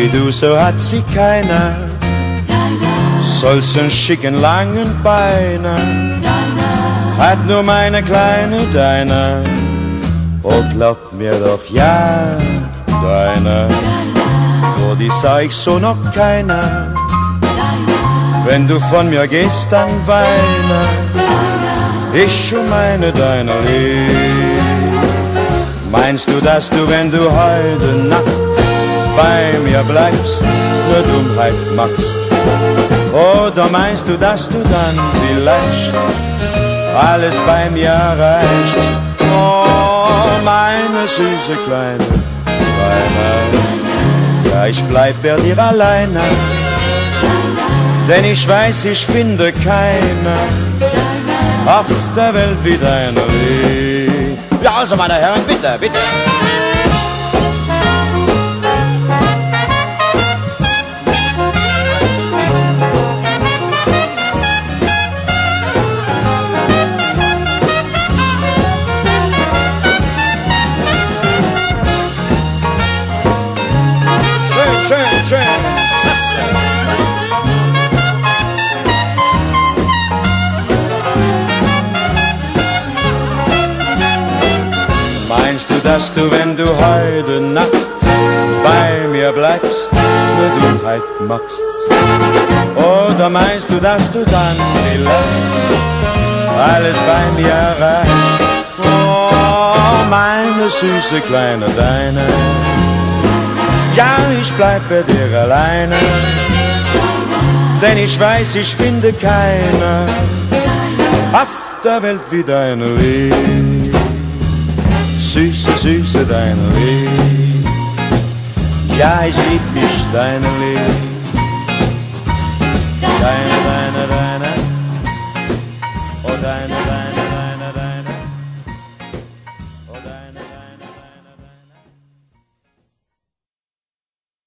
wie du, so hat sie keiner. Solchen schicken langen Beine hat nur meine kleine Deine. Oh, glaub mir doch, ja, deine. Vor die sah ich so noch keiner. Wenn du von mir gehst, dann weine ich um meine Deine lieb. Meinst du, dass du, wenn du heute Nacht bei mir bleibst, nur Dummheit machst? Oder meinst du, dass du dann vielleicht alles bei mir erreichst? Oh, meine süße kleine Deine, ja, ich bleib bei dir alleine, denn ich weiß, ich finde keine auf der Welt wie deine Lieb. Ja, also meine Herren, bitte, bitte. Schön. Meinst du, dass du, wenn du heute Nacht bei mir bleibst, nur Dummheit machst? Oder meinst du, dass du dann vielleicht alles bei mir erreichst? Oh, meine süße kleine Deine, ja, ich bleib bei dir alleine, denn ich weiß, ich finde keine auf der Welt wie deine Lieb. Süße, süße deine Lieb, ja, ich lieb dich, deine Lieb, deine